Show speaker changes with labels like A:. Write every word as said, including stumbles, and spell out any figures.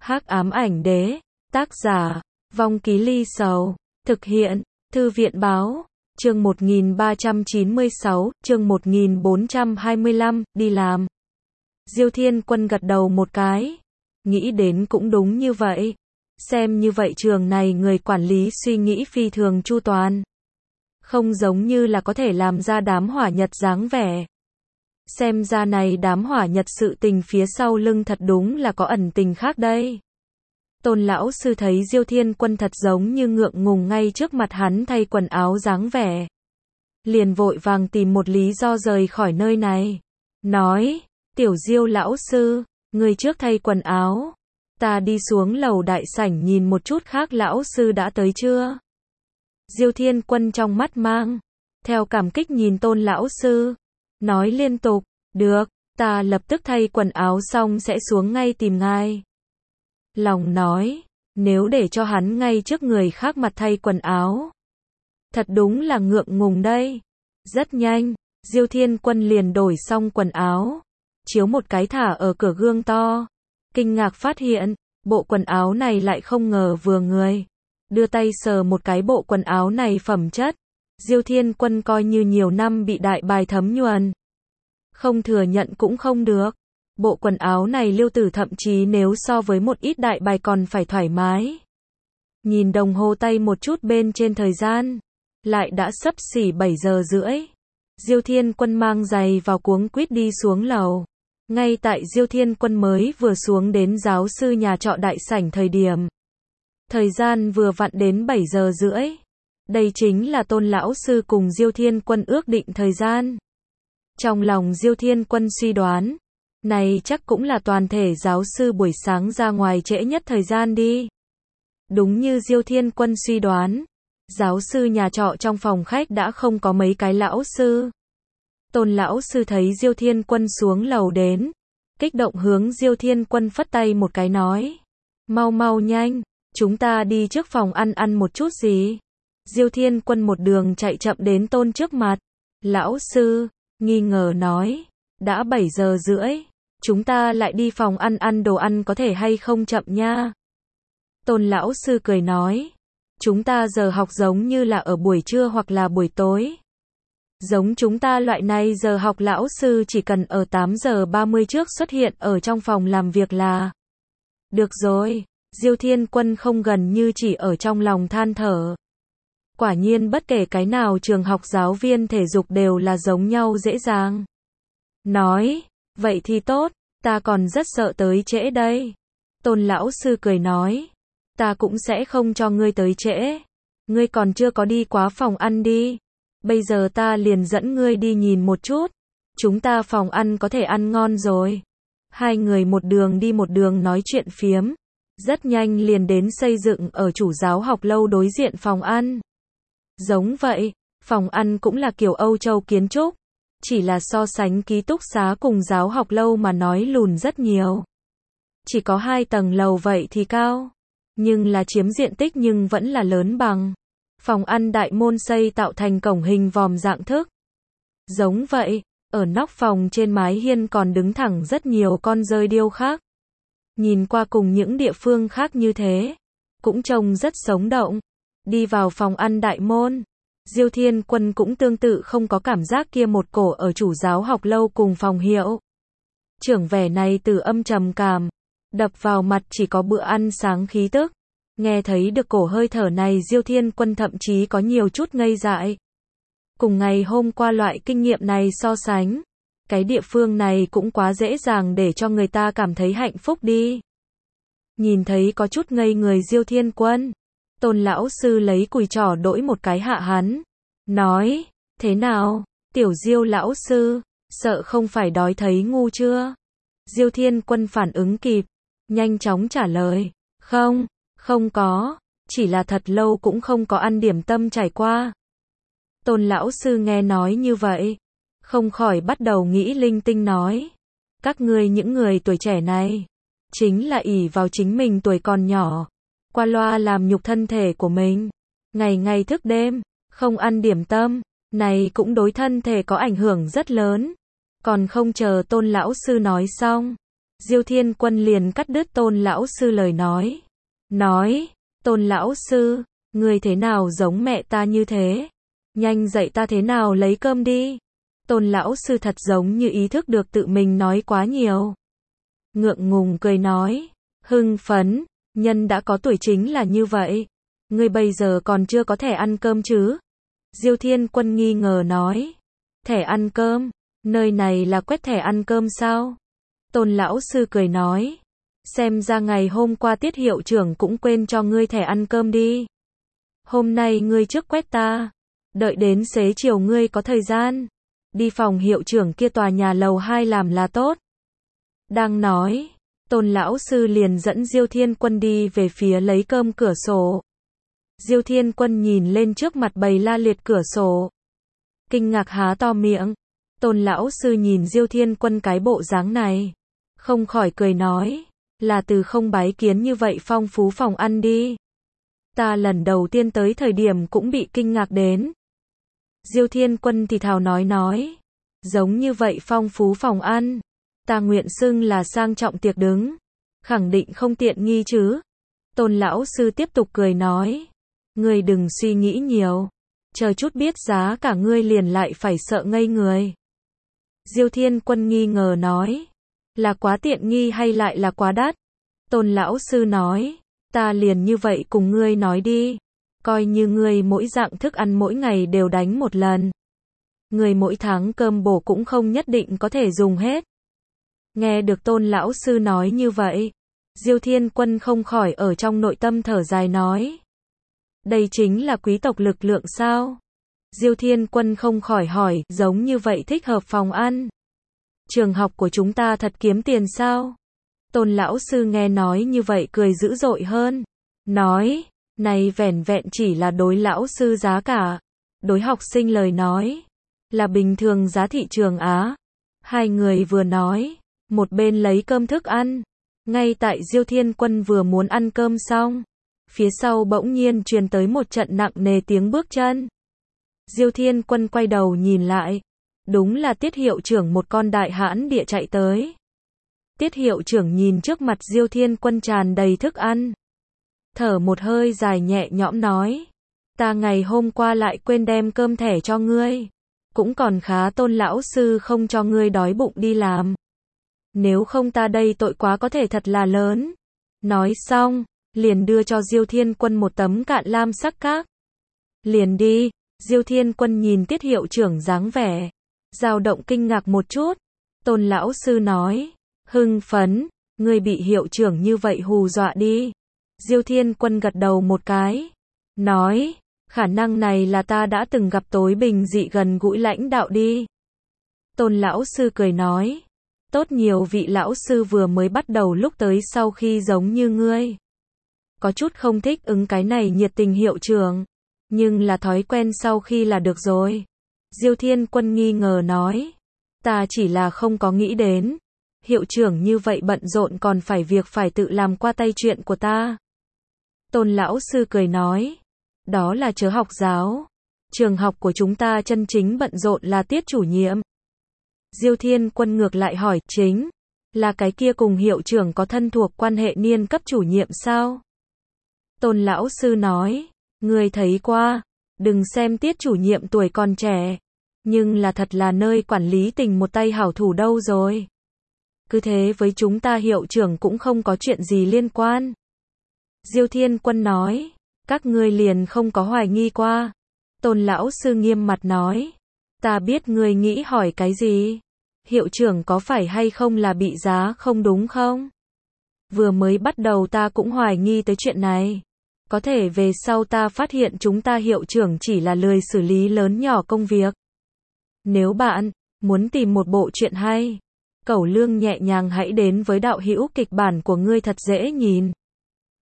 A: Hắc ám ảnh đế, tác giả, Vong Ký Ly Sầu, thực hiện, Thư viện báo, chương một nghìn ba trăm chín mươi sáu, chương một nghìn bốn trăm hai mươi lăm, đi làm. Diêu Thiên Quân gật đầu một cái, nghĩ đến cũng đúng như vậy. Xem như vậy trường này người quản lý suy nghĩ phi thường chu toàn. Không giống như là có thể làm ra đám hỏa nhật dáng vẻ. Xem ra này đám hỏa nhật sự tình phía sau lưng thật đúng là có ẩn tình khác đây. Tôn lão sư thấy Diêu Thiên Quân thật giống như ngượng ngùng ngay trước mặt hắn thay quần áo dáng vẻ. Liền vội vàng tìm một lý do rời khỏi nơi này. Nói, tiểu Diêu lão sư, người trước thay quần áo. Ta đi xuống lầu đại sảnh nhìn một chút khác lão sư đã tới chưa. Diêu Thiên Quân trong mắt mang theo cảm kích nhìn Tôn lão sư, nói liên tục, được, ta lập tức thay quần áo xong sẽ xuống ngay tìm ngài. Lòng nói, nếu để cho hắn ngay trước người khác mặt thay quần áo, thật đúng là ngượng ngùng đây. Rất nhanh, Diêu Thiên Quân liền đổi xong quần áo, chiếu một cái thả ở cửa gương to, kinh ngạc phát hiện, bộ quần áo này lại không ngờ vừa người. Đưa tay sờ một cái bộ quần áo này phẩm chất, Diêu Thiên Quân coi như nhiều năm bị đại bài thấm nhuần. Không thừa nhận cũng không được. Bộ quần áo này Liêu Tử thậm chí nếu so với một ít đại bài còn phải thoải mái. Nhìn đồng hồ tay một chút bên trên thời gian, lại đã xấp xỉ bảy giờ rưỡi. Diêu Thiên Quân mang giày vào cuống quýt đi xuống lầu. Ngay tại Diêu Thiên Quân mới vừa xuống đến giáo sư nhà trọ đại sảnh thời điểm. Thời gian vừa vặn đến bảy giờ rưỡi. Đây chính là Tôn lão sư cùng Diêu Thiên Quân ước định thời gian. Trong lòng Diêu Thiên Quân suy đoán, này chắc cũng là toàn thể giáo sư buổi sáng ra ngoài trễ nhất thời gian đi. Đúng như Diêu Thiên Quân suy đoán, giáo sư nhà trọ trong phòng khách đã không có mấy cái lão sư. Tôn lão sư thấy Diêu Thiên Quân xuống lầu đến, kích động hướng Diêu Thiên Quân phất tay một cái nói, mau mau nhanh, chúng ta đi trước phòng ăn ăn một chút gì. Diêu Thiên Quân một đường chạy chậm đến Tôn trước mặt. Lão sư, nghi ngờ nói, đã bảy giờ rưỡi, chúng ta lại đi phòng ăn ăn đồ ăn có thể hay không chậm nha. Tôn lão sư cười nói, chúng ta giờ học giống như là ở buổi trưa hoặc là buổi tối. Giống chúng ta loại này giờ học lão sư chỉ cần ở tám giờ ba mươi trước xuất hiện ở trong phòng làm việc là được rồi. Diêu Thiên Quân không gần như chỉ ở trong lòng than thở. Quả nhiên bất kể cái nào trường học giáo viên thể dục đều là giống nhau dễ dàng. Nói, vậy thì tốt, ta còn rất sợ tới trễ đây. Tôn lão sư cười nói, ta cũng sẽ không cho ngươi tới trễ. Ngươi còn chưa có đi quá phòng ăn đi. Bây giờ ta liền dẫn ngươi đi nhìn một chút. Chúng ta phòng ăn có thể ăn ngon rồi. Hai người một đường đi một đường nói chuyện phiếm. Rất nhanh liền đến xây dựng ở chủ giáo học lâu đối diện phòng ăn. Giống vậy, phòng ăn cũng là kiểu Âu Châu kiến trúc. Chỉ là so sánh ký túc xá cùng giáo học lâu mà nói lùn rất nhiều. Chỉ có hai tầng lầu vậy thì cao. Nhưng là chiếm diện tích nhưng vẫn là lớn bằng. Phòng ăn đại môn xây tạo thành cổng hình vòm dạng thức. Giống vậy, ở nóc phòng trên mái hiên còn đứng thẳng rất nhiều con dơi điêu khác. Nhìn qua cùng những địa phương khác như thế, cũng trông rất sống động. Đi vào phòng ăn đại môn, Diêu Thiên Quân cũng tương tự không có cảm giác kia một cổ ở chủ giáo học lâu cùng phòng hiệu. Trưởng vẻ này từ âm trầm cảm, đập vào mặt chỉ có bữa ăn sáng khí tức. Nghe thấy được cổ hơi thở này Diêu Thiên Quân thậm chí có nhiều chút ngây dại. Cùng ngày hôm qua loại kinh nghiệm này so sánh, cái địa phương này cũng quá dễ dàng để cho người ta cảm thấy hạnh phúc đi. Nhìn thấy có chút ngây người Diêu Thiên Quân, Tôn lão sư lấy cùi trỏ đỗi một cái hạ hắn. Nói, thế nào, tiểu Diêu lão sư, sợ không phải đói thấy ngu chưa? Diêu Thiên Quân phản ứng kịp, nhanh chóng trả lời, không, không có, chỉ là thật lâu cũng không có ăn điểm tâm trải qua. Tôn lão sư nghe nói như vậy, không khỏi bắt đầu nghĩ linh tinh nói, các ngươi những người tuổi trẻ này, chính là ỷ vào chính mình tuổi còn nhỏ, qua loa làm nhục thân thể của mình, ngày ngày thức đêm, không ăn điểm tâm, này cũng đối thân thể có ảnh hưởng rất lớn. Còn không chờ Tôn lão sư nói xong, Diêu Thiên Quân liền cắt đứt Tôn lão sư lời nói. Nói, Tôn lão sư, ngươi thế nào giống mẹ ta như thế? Nhanh dạy ta thế nào lấy cơm đi. Tôn lão sư thật giống như ý thức được tự mình nói quá nhiều. Ngượng ngùng cười nói, hưng phấn, nhân đã có tuổi chính là như vậy. Ngươi bây giờ còn chưa có thẻ ăn cơm chứ? Diêu Thiên Quân nghi ngờ nói, thẻ ăn cơm, nơi này là quét thẻ ăn cơm sao? Tôn lão sư cười nói, xem ra ngày hôm qua Tiết hiệu trưởng cũng quên cho ngươi thẻ ăn cơm đi. Hôm nay ngươi trước quét ta, đợi đến xế chiều ngươi có thời gian, đi phòng hiệu trưởng kia tòa nhà lầu hai làm là tốt. Đang nói, Tôn lão sư liền dẫn Diêu Thiên Quân đi về phía lấy cơm cửa sổ. Diêu Thiên Quân nhìn lên trước mặt bầy la liệt cửa sổ, kinh ngạc há to miệng. Tôn lão sư nhìn Diêu Thiên Quân cái bộ dáng này, không khỏi cười nói, là từ không bái kiến như vậy phong phú phòng ăn đi. Ta lần đầu tiên tới thời điểm cũng bị kinh ngạc đến. Diêu Thiên Quân thì thào nói nói, giống như vậy phong phú phòng ăn, ta nguyện xưng là sang trọng tiệc đứng, khẳng định không tiện nghi chứ. Tôn lão sư tiếp tục cười nói, ngươi đừng suy nghĩ nhiều, chờ chút biết giá cả ngươi liền lại phải sợ ngây người. Diêu Thiên Quân nghi ngờ nói, là quá tiện nghi hay lại là quá đắt? Tôn lão sư nói, ta liền như vậy cùng ngươi nói đi, coi như ngươi mỗi dạng thức ăn mỗi ngày đều đánh một lần. Ngươi mỗi tháng cơm bổ cũng không nhất định có thể dùng hết. Nghe được Tôn lão sư nói như vậy, Diêu Thiên Quân không khỏi ở trong nội tâm thở dài nói, đây chính là quý tộc lực lượng sao? Diêu Thiên Quân không khỏi hỏi, giống như vậy thích hợp phòng ăn. Trường học của chúng ta thật kiếm tiền sao? Tôn lão sư nghe nói như vậy cười dữ dội hơn. Nói, này vẻn vẹn chỉ là đối lão sư giá cả. Đối học sinh lời nói, là bình thường giá thị trường Á. Hai người vừa nói, một bên lấy cơm thức ăn. Ngay tại Diêu Thiên Quân vừa muốn ăn cơm xong, phía sau bỗng nhiên truyền tới một trận nặng nề tiếng bước chân. Diêu Thiên Quân quay đầu nhìn lại, đúng là Tiết hiệu trưởng một con đại hãn địa chạy tới. Tiết hiệu trưởng nhìn trước mặt Diêu Thiên Quân tràn đầy thức ăn, thở một hơi dài nhẹ nhõm nói, ta ngày hôm qua lại quên đem cơm thẻ cho ngươi, cũng còn khá Tôn lão sư không cho ngươi đói bụng đi làm. Nếu không ta đây tội quá có thể thật là lớn. Nói xong, liền đưa cho Diêu Thiên Quân một tấm cạn lam sắc các. Liền đi. Diêu Thiên Quân nhìn Tiết hiệu trưởng dáng vẻ dao động kinh ngạc một chút. Tôn lão sư nói, hưng phấn, ngươi bị hiệu trưởng như vậy hù dọa đi. Diêu Thiên Quân gật đầu một cái, nói, khả năng này là ta đã từng gặp tối bình dị gần gũi lãnh đạo đi. Tôn lão sư cười nói, tốt nhiều vị lão sư vừa mới bắt đầu lúc tới sau khi giống như ngươi. Có chút không thích ứng cái này nhiệt tình hiệu trưởng, nhưng là thói quen sau khi là được rồi. Diêu Thiên Quân nghi ngờ nói, ta chỉ là không có nghĩ đến, hiệu trưởng như vậy bận rộn còn phải việc phải tự làm qua tay chuyện của ta. Tôn lão sư cười nói, đó là chớ học giáo, trường học của chúng ta chân chính bận rộn là Tiết chủ nhiệm. Diêu Thiên Quân ngược lại hỏi, chính là cái kia cùng hiệu trưởng có thân thuộc quan hệ niên cấp chủ nhiệm sao? Tôn lão sư nói, ngươi thấy qua, đừng xem Tiết chủ nhiệm tuổi còn trẻ, nhưng là thật là nơi quản lý tình một tay hảo thủ đâu rồi. Cứ thế với chúng ta hiệu trưởng cũng không có chuyện gì liên quan. Diêu Thiên Quân nói, các ngươi liền không có hoài nghi qua. Tôn lão sư nghiêm mặt nói, ta biết ngươi nghĩ hỏi cái gì. Hiệu trưởng có phải hay không là bị giá không đúng không? Vừa mới bắt đầu ta cũng hoài nghi tới chuyện này. Có thể về sau ta phát hiện chúng ta hiệu trưởng chỉ là lười xử lý lớn nhỏ công việc. Nếu bạn muốn tìm một bộ truyện hay, cẩu lương nhẹ nhàng hãy đến với đạo hữu kịch bản của ngươi thật dễ nhìn.